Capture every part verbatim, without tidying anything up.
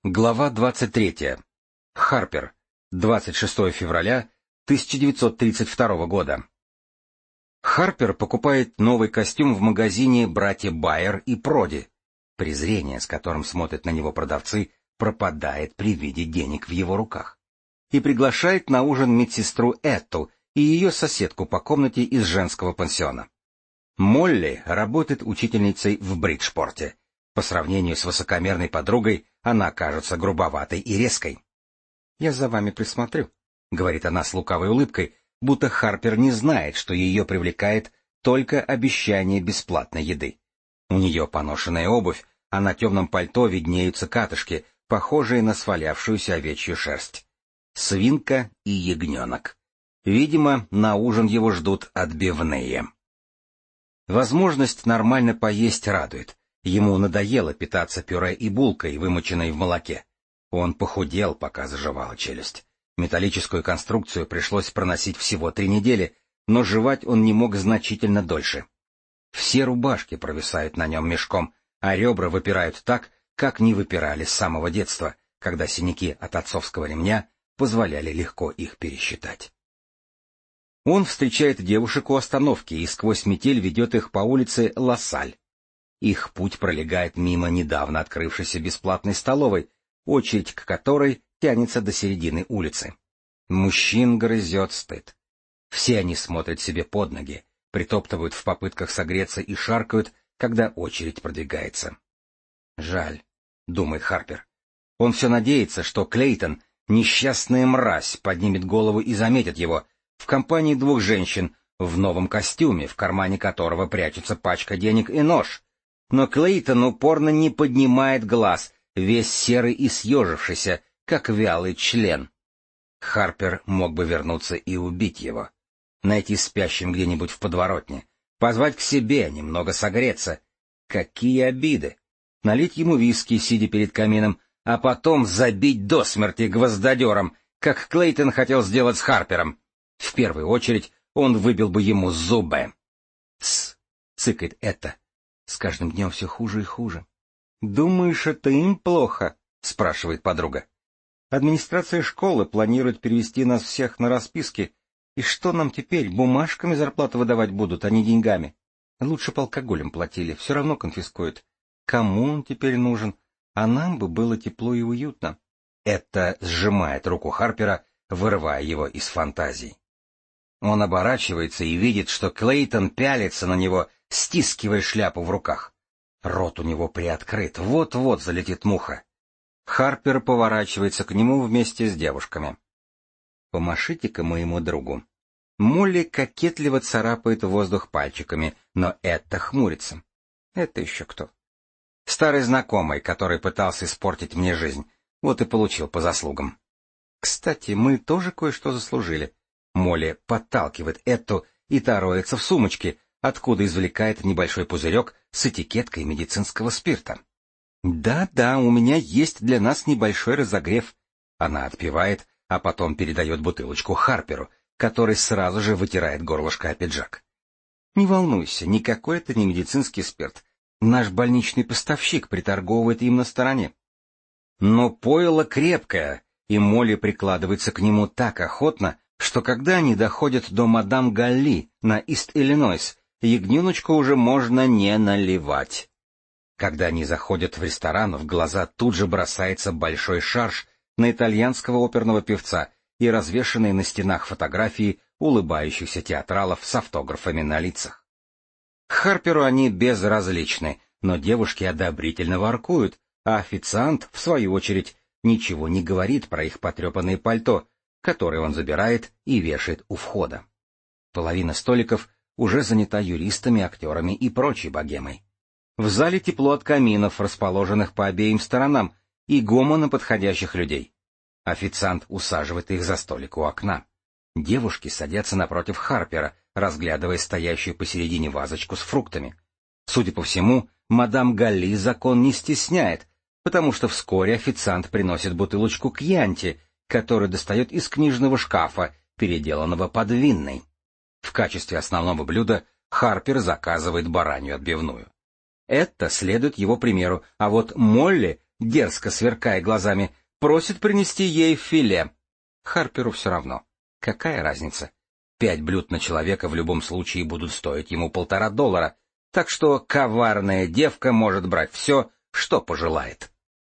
Глава двадцать третья. Харпер. двадцать шестого февраля тысяча девятьсот тридцать второго года. Харпер покупает новый костюм в магазине «Братья Байер и Проди». Презрение, с которым смотрят на него продавцы, пропадает при виде денег в его руках. И приглашает на ужин медсестру Этту и ее соседку по комнате из женского пансиона. Молли работает учительницей в Бриджпорте. По сравнению с высокомерной подругой, она кажется грубоватой и резкой. «Я за вами присмотрю», — говорит она с лукавой улыбкой, будто Харпер не знает, что ее привлекает только обещание бесплатной еды. У нее поношенная обувь, а на темном пальто виднеются катышки, похожие на свалявшуюся овечью шерсть. Свинка и ягненок. Видимо, на ужин его ждут отбивные. Возможность нормально поесть радует. Ему надоело питаться пюре и булкой, вымоченной в молоке. Он похудел, пока заживала челюсть. Металлическую конструкцию пришлось проносить всего три недели, но жевать он не мог значительно дольше. Все рубашки провисают на нем мешком, а ребра выпирают так, как не выпирали с самого детства, когда синяки от отцовского ремня позволяли легко их пересчитать. Он встречает девушек у остановки и сквозь метель ведет их по улице Лассаль. Их путь пролегает мимо недавно открывшейся бесплатной столовой, очередь к которой тянется до середины улицы. Мужчин грызет стыд. Все они смотрят себе под ноги, притоптывают в попытках согреться и шаркают, когда очередь продвигается. «Жаль», — думает Харпер. Он все надеется, что Клейтон, несчастная мразь, поднимет голову и заметит его в компании двух женщин в новом костюме, в кармане которого прячется пачка денег и нож. Но Клейтон упорно не поднимает глаз, весь серый и съежившийся, как вялый член. Харпер мог бы вернуться и убить его. Найти спящим где-нибудь в подворотне, позвать к себе, немного согреться. Какие обиды! Налить ему виски, сидя перед камином, а потом забить до смерти гвоздодером, как Клейтон хотел сделать с Харпером. В первую очередь он выбил бы ему зубы. «Тсс!» — цыкает это. С каждым днем все хуже и хуже. «Думаешь, это им плохо?» — спрашивает подруга. «Администрация школы планирует перевести нас всех на расписки. И что нам теперь, бумажками зарплату выдавать будут, а не деньгами? Лучше бы алкоголем платили, все равно конфискуют. Кому он теперь нужен? А нам бы было тепло и уютно». Это сжимает руку Харпера, вырывая его из фантазий. Он оборачивается и видит, что Клейтон пялится на него, стискивая шляпу в руках. Рот у него приоткрыт, вот-вот залетит муха. Харпер поворачивается к нему вместе с девушками. «Помашите-ка моему другу». Молли кокетливо царапает воздух пальчиками, но это хмурится. «Это еще кто?» «Старый знакомый, который пытался испортить мне жизнь, вот и получил по заслугам». «Кстати, мы тоже кое-что заслужили». Молли подталкивает Эту, и та роется в сумочке, откуда извлекает небольшой пузырек с этикеткой медицинского спирта. «Да-да, у меня есть для нас небольшой разогрев». Она отпивает, а потом передает бутылочку Харперу, который сразу же вытирает горлышко о пиджак. «Не волнуйся, никакой это не медицинский спирт. Наш больничный поставщик приторговывает им на стороне». Но пойло крепкое, и Молли прикладывается к нему так охотно, что когда они доходят до мадам Галли на Ист-Иллинойс, ягненочку уже можно не наливать. Когда они заходят в ресторан, в глаза тут же бросается большой шарж на итальянского оперного певца и развешанные на стенах фотографии улыбающихся театралов с автографами на лицах. Харперу они безразличны, но девушки одобрительно воркуют, а официант, в свою очередь, ничего не говорит про их потрепанные пальто, которые он забирает и вешает у входа. Половина столиков уже занята юристами, актерами и прочей богемой. В зале тепло от каминов, расположенных по обеим сторонам, и гомона подходящих людей. Официант усаживает их за столик у окна. Девушки садятся напротив Харпера, разглядывая стоящую посередине вазочку с фруктами. Судя по всему, мадам Галли закон не стесняет, потому что вскоре официант приносит бутылочку кьянти, который достает из книжного шкафа, переделанного под винный. В качестве основного блюда Харпер заказывает баранью отбивную. Это следует его примеру, а вот Молли дерзко сверкая глазами, просит принести ей филе. Харперу все равно. Какая разница? Пять блюд на человека в любом случае будут стоить ему полтора доллара, так что коварная девка может брать все, что пожелает.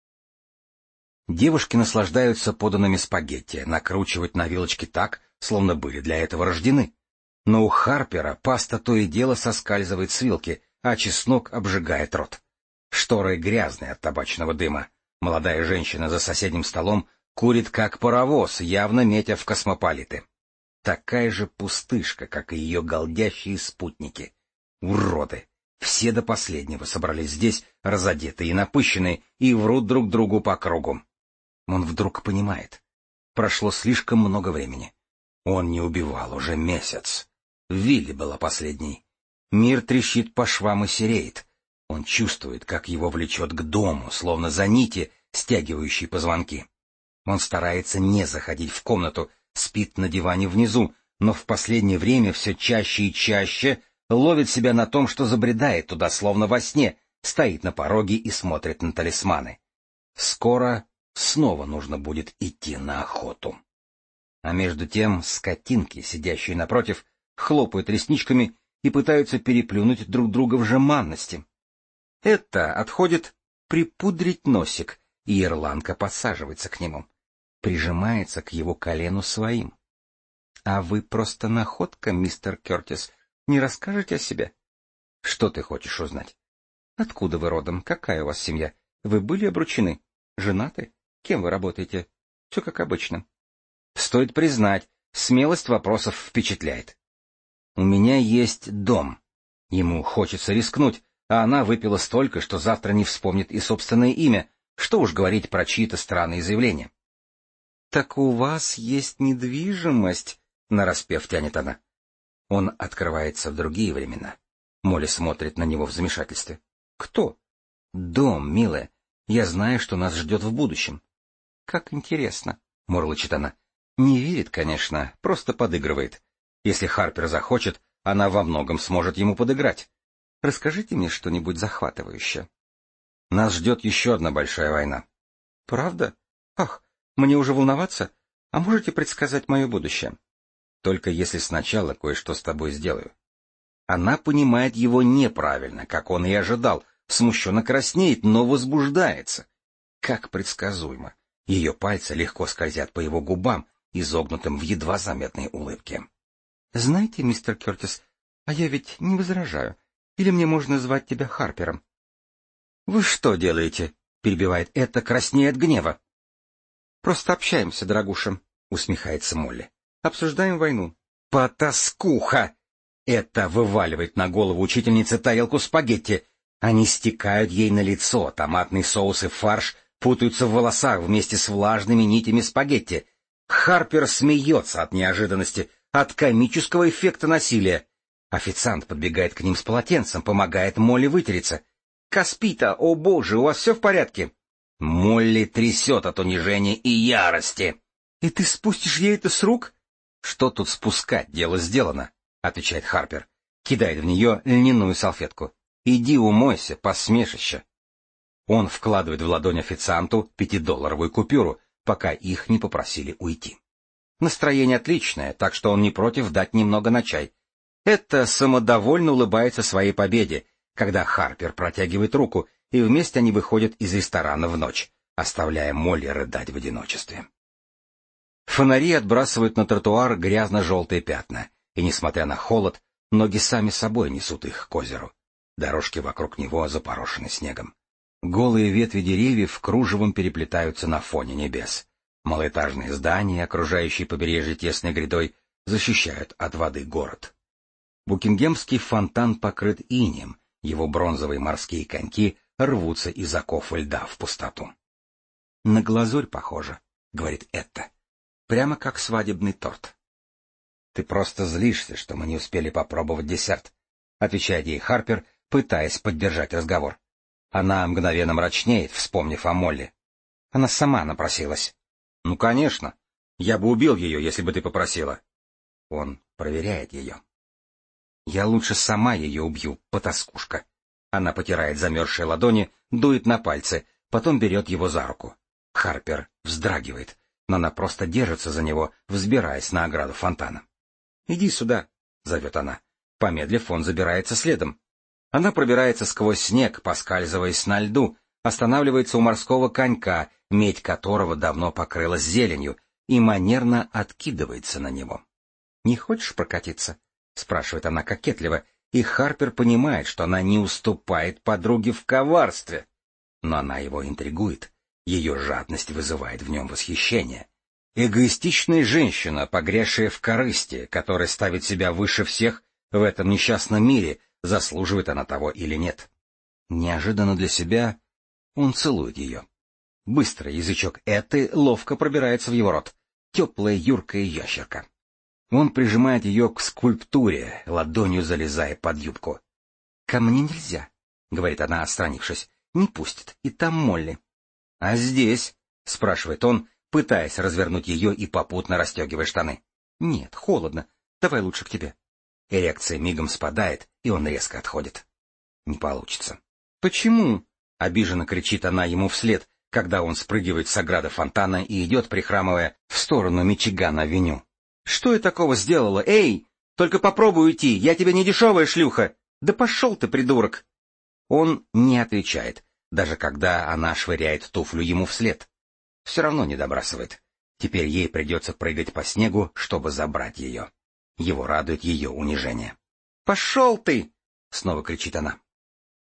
Девушки наслаждаются поданными спагетти, накручивать на вилочки так, словно были для этого рождены. Но у Харпера паста то и дело соскальзывает с вилки, а чеснок обжигает рот. Шторы грязные от табачного дыма. Молодая женщина за соседним столом курит как паровоз, явно метя в космополиты. Такая же пустышка, как и ее голдящие спутники. Уроды! Все до последнего собрались здесь, разодетые и напыщенные, и врут друг другу по кругу. Он вдруг понимает. Прошло слишком много времени. Он не убивал уже месяц. Вилли была последней. Мир трещит по швам и сереет. Он чувствует, как его влечет к дому, словно за нити, стягивающие позвонки. Он старается не заходить в комнату, спит на диване внизу, но в последнее время все чаще и чаще ловит себя на том, что забредает туда, словно во сне, стоит на пороге и смотрит на талисманы. Скоро снова нужно будет идти на охоту. А между тем скотинки, сидящие напротив, хлопают ресничками и пытаются переплюнуть друг друга в жеманности. Это отходит припудрить носик, и ирландка подсаживается к нему, прижимается к его колену своим. — А вы просто находка, мистер Кертис. Не расскажете о себе? — Что ты хочешь узнать? — Откуда вы родом? Какая у вас семья? Вы были обручены? Женаты? Кем вы работаете? Все как обычно. Стоит признать, смелость вопросов впечатляет. У меня есть дом. Ему хочется рискнуть, а она выпила столько, что завтра не вспомнит и собственное имя, что уж говорить про чьи-то странные заявления. — Так у вас есть недвижимость, — нараспев тянет она. Он открывается в другие времена. Молли смотрит на него в замешательстве. — Кто? — Дом, милая. Я знаю, что нас ждет в будущем. — Как интересно, — мурлычет она. Не верит, конечно, просто подыгрывает. Если Харпер захочет, она во многом сможет ему подыграть. Расскажите мне что-нибудь захватывающее. Нас ждет еще одна большая война. — Правда? Ах, мне уже волноваться? А можете предсказать мое будущее? Только если сначала кое-что с тобой сделаю. Она понимает его неправильно, как он и ожидал, смущенно краснеет, но возбуждается. Как предсказуемо. Ее пальцы легко скользят по его губам, изогнутым в едва заметной улыбке. — Знаете, мистер Кертис, а я ведь не возражаю. Или мне можно звать тебя Харпером? — Вы что делаете? — перебивает это, краснея от гнева. — Просто общаемся, дорогуша, — усмехается Молли. — Обсуждаем войну. — Потаскуха! Это вываливает на голову учительницы тарелку спагетти. Они стекают ей на лицо, томатный соус и фарш путаются в волосах вместе с влажными нитями спагетти. Харпер смеется от неожиданности, от комического эффекта насилия. Официант подбегает к ним с полотенцем, помогает Молли вытереться. — Каспита, о боже, у вас все в порядке? Молли трясет от унижения и ярости. — И ты спустишь ей это с рук? — Что тут спускать, дело сделано, — отвечает Харпер. Кидает в нее льняную салфетку. — Иди умойся, посмешище. Он вкладывает в ладонь официанту пятидолларовую купюру, пока их не попросили уйти. Настроение отличное, так что он не против дать немного на чай. Это самодовольно улыбается своей победе, когда Харпер протягивает руку, и вместе они выходят из ресторана в ночь, оставляя Молли рыдать в одиночестве. Фонари отбрасывают на тротуар грязно-желтые пятна, и, несмотря на холод, ноги сами собой несут их к озеру. Дорожки вокруг него запорошены снегом. Голые ветви деревьев кружевом переплетаются на фоне небес. Малоэтажные здания, окружающие побережье тесной грядой, защищают от воды город. Букингемский фонтан покрыт инеем, его бронзовые морские коньки рвутся из оков льда в пустоту. — На глазурь похоже, — говорит Этта, — прямо как свадебный торт. — Ты просто злишься, что мы не успели попробовать десерт, — отвечает ей Харпер, пытаясь поддержать разговор. Она мгновенно мрачнеет, вспомнив о Молли. Она сама напросилась. — Ну, конечно. Я бы убил ее, если бы ты попросила. Он проверяет ее. — Я лучше сама ее убью, потаскушка. Она потирает замерзшие ладони, дует на пальцы, потом берет его за руку. Харпер вздрагивает, но она просто держится за него, взбираясь на ограду фонтана. «Иди сюда», — зовет она. Помедлив, он забирается следом. Она пробирается сквозь снег, поскальзываясь на льду, останавливается у морского конька, медь которого давно покрылась зеленью, и манерно откидывается на него. «Не хочешь прокатиться?» — спрашивает она кокетливо, и Харпер понимает, что она не уступает подруге в коварстве. Но она его интригует, ее жадность вызывает в нем восхищение. Эгоистичная женщина, погрязшая в корысти, которая ставит себя выше всех в этом несчастном мире, заслуживает она того или нет. Неожиданно для себя он целует ее. Быстро язычок Эты ловко пробирается в его рот. Теплая юркая ящерка. Он прижимает ее к скульптуре, ладонью залезая под юбку. — Ко мне нельзя, — говорит она, отстранившись. — Не пустит, и там Молли. — А здесь? — спрашивает он, пытаясь развернуть ее и попутно расстегивая штаны. — Нет, холодно. Давай лучше к тебе. Эрекция мигом спадает, и он резко отходит. Не получится. — Почему? — обиженно кричит она ему вслед, когда он спрыгивает с ограды фонтана и идет, прихрамывая, в сторону Мичиган-авеню. — Что я такого сделала? Эй! Только попробуй уйти, я тебе не дешевая шлюха! Да пошел ты, придурок! Он не отвечает, даже когда она швыряет туфлю ему вслед. Все равно не добрасывает. Теперь ей придется прыгать по снегу, чтобы забрать ее. Его радует ее унижение. — Пошел ты! — снова кричит она.